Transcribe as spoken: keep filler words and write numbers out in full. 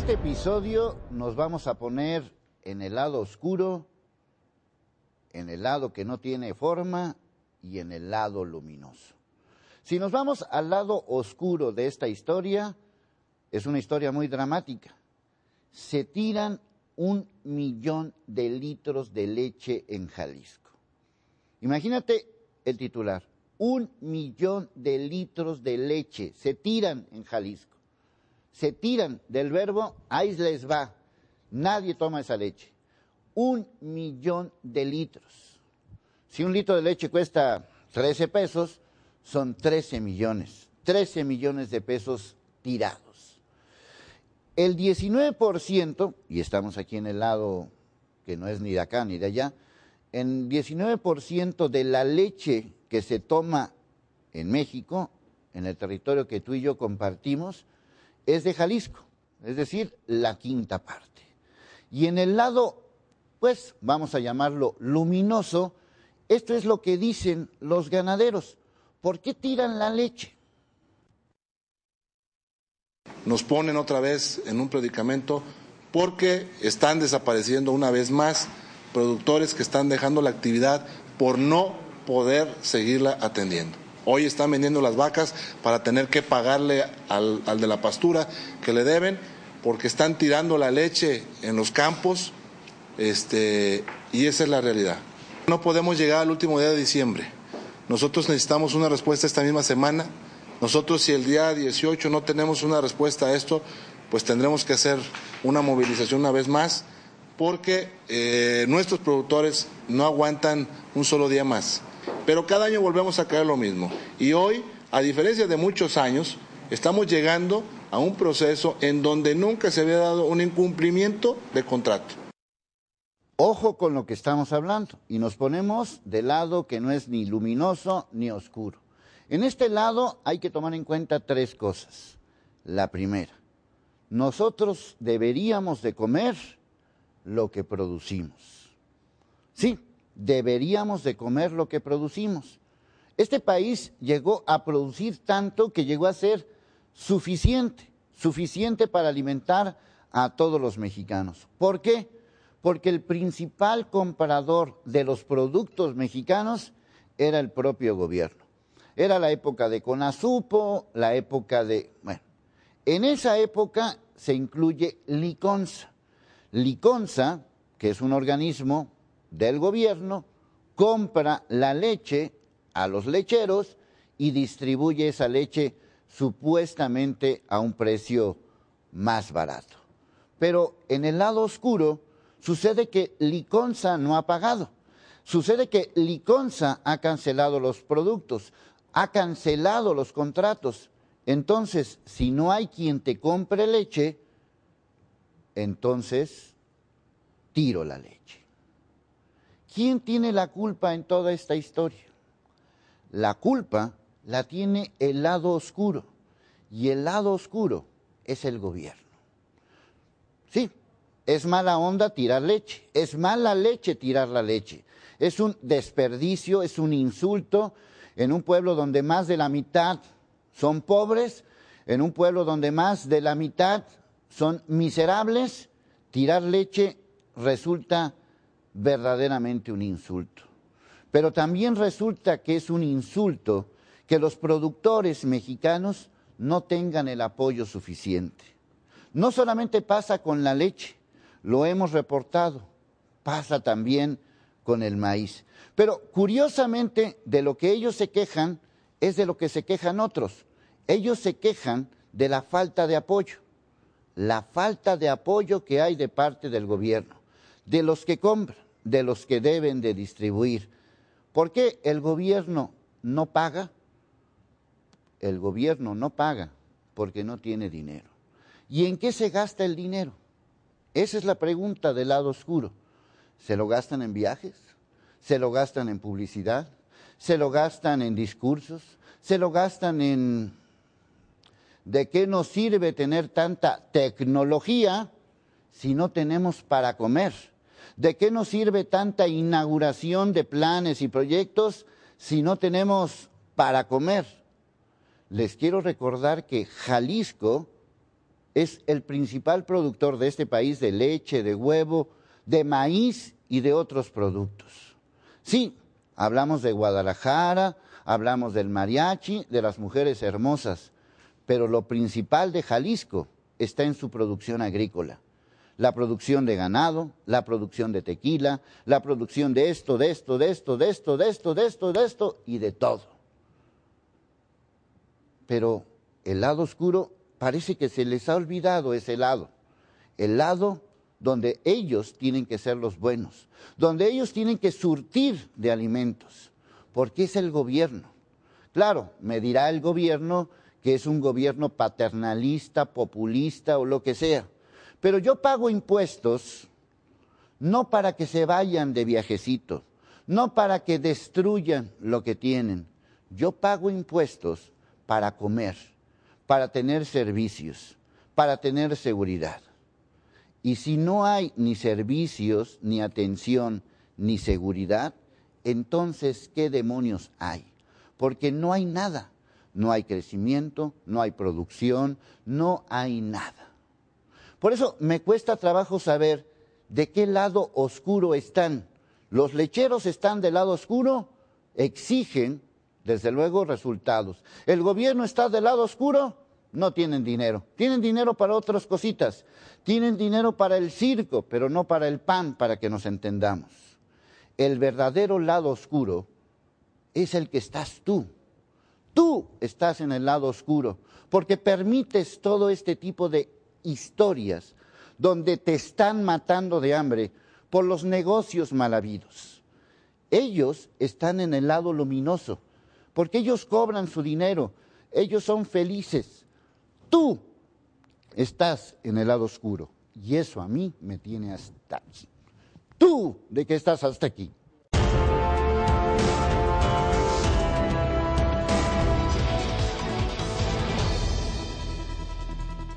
este episodio nos vamos a poner en el lado oscuro, en el lado que no tiene forma y en el lado luminoso. Si nos vamos al lado oscuro de esta historia, es una historia muy dramática. Se tiran un millón de litros de leche en Jalisco. Imagínate el titular, un millón de litros de leche se tiran en Jalisco. Se tiran del verbo, ahí les va, nadie toma esa leche. Un millón de litros. Si un litro de leche cuesta trece pesos, son trece millones, trece millones de pesos tirados. El diecinueve por ciento, y estamos aquí en el lado que no es ni de acá ni de allá, el diecinueve por ciento de la leche que se toma en México, en el territorio que tú y yo compartimos, es de Jalisco, es decir, la quinta parte. Y en el lado, pues, vamos a llamarlo luminoso, esto es lo que dicen los ganaderos. ¿Por qué tiran la leche? Nos ponen otra vez en un predicamento porque están desapareciendo una vez más productores que están dejando la actividad por no poder seguirla atendiendo. Hoy están vendiendo las vacas para tener que pagarle al, al de la pastura que le deben, porque están tirando la leche en los campos, este, y esa es la realidad. No podemos llegar al último día de diciembre. Nosotros necesitamos una respuesta esta misma semana. Nosotros, si el día dieciocho no tenemos una respuesta a esto, pues tendremos que hacer una movilización una vez más, porque eh, nuestros productores no aguantan un solo día más. Pero cada año volvemos a caer lo mismo. Y hoy, a diferencia de muchos años, estamos llegando a un proceso en donde nunca se había dado un incumplimiento de contrato. Ojo con lo que estamos hablando, y nos ponemos del lado que no es ni luminoso ni oscuro. En este lado hay que tomar en cuenta tres cosas. La primera, nosotros deberíamos de comer lo que producimos. Sí, deberíamos de comer lo que producimos. Este país llegó a producir tanto que llegó a ser suficiente, suficiente para alimentar a todos los mexicanos. ¿Por qué? Porque el principal comprador de los productos mexicanos era el propio gobierno. Era la época de Conasupo, la época de... Bueno, en esa época se incluye Liconza. Liconza, que es un organismo del gobierno, compra la leche a los lecheros y distribuye esa leche supuestamente a un precio más barato. Pero en el lado oscuro sucede que Liconza no ha pagado. Sucede que Liconza ha cancelado los productos, ha cancelado los contratos. Entonces, si no hay quien te compre leche, entonces tiro la leche. ¿Quién tiene la culpa en toda esta historia? La culpa la tiene el lado oscuro, y el lado oscuro es el gobierno. Sí, es mala onda tirar leche, es mala leche tirar la leche, es un desperdicio, es un insulto en un pueblo donde más de la mitad son pobres, en un pueblo donde más de la mitad son miserables. Tirar leche resulta verdaderamente un insulto. Pero también resulta que es un insulto que los productores mexicanos no tengan el apoyo suficiente. No solamente pasa con la leche, lo hemos reportado, pasa también con el maíz. Pero curiosamente, de lo que ellos se quejan es de lo que se quejan otros. Ellos se quejan de la falta de apoyo, la falta de apoyo que hay de parte del gobierno, de los que compran, de los que deben de distribuir. ¿Por qué el gobierno no paga? El gobierno no paga porque no tiene dinero. ¿Y en qué se gasta el dinero? Esa es la pregunta del lado oscuro. ¿Se lo gastan en viajes? ¿Se lo gastan en publicidad? ¿Se lo gastan en discursos? ¿Se lo gastan en... ¿De qué nos sirve tener tanta tecnología si no tenemos para comer? ¿De qué nos sirve tanta inauguración de planes y proyectos si no tenemos para comer? Les quiero recordar que Jalisco es el principal productor de este país de leche, de huevo, de maíz y de otros productos. Sí, hablamos de Guadalajara, hablamos del mariachi, de las mujeres hermosas, pero lo principal de Jalisco está en su producción agrícola. La producción de ganado, la producción de tequila, la producción de esto, de esto, de esto, de esto, de esto, de esto, de esto y de todo. Pero el lado oscuro parece que se les ha olvidado ese lado. El lado donde ellos tienen que ser los buenos, donde ellos tienen que surtir de alimentos, porque es el gobierno. Claro, me dirá el gobierno que es un gobierno paternalista, populista o lo que sea. Pero yo pago impuestos no para que se vayan de viajecito, no para que destruyan lo que tienen. Yo pago impuestos para comer, para tener servicios, para tener seguridad. Y si no hay ni servicios, ni atención, ni seguridad, entonces, ¿qué demonios hay? Porque no hay nada. No hay crecimiento, no hay producción, no hay nada. Por eso me cuesta trabajo saber de qué lado oscuro están. Los lecheros están del lado oscuro, exigen, desde luego, resultados. El gobierno está del lado oscuro, no tienen dinero. Tienen dinero para otras cositas. Tienen dinero para el circo, pero no para el pan, para que nos entendamos. El verdadero lado oscuro es el que estás tú. Tú estás en el lado oscuro, porque permites todo este tipo de historias donde te están matando de hambre por los negocios mal habidos. Ellos están en el lado luminoso, porque ellos cobran su dinero, ellos son felices. Tú estás en el lado oscuro, y eso a mí me tiene hasta aquí. ¿Tú de qué estás hasta aquí?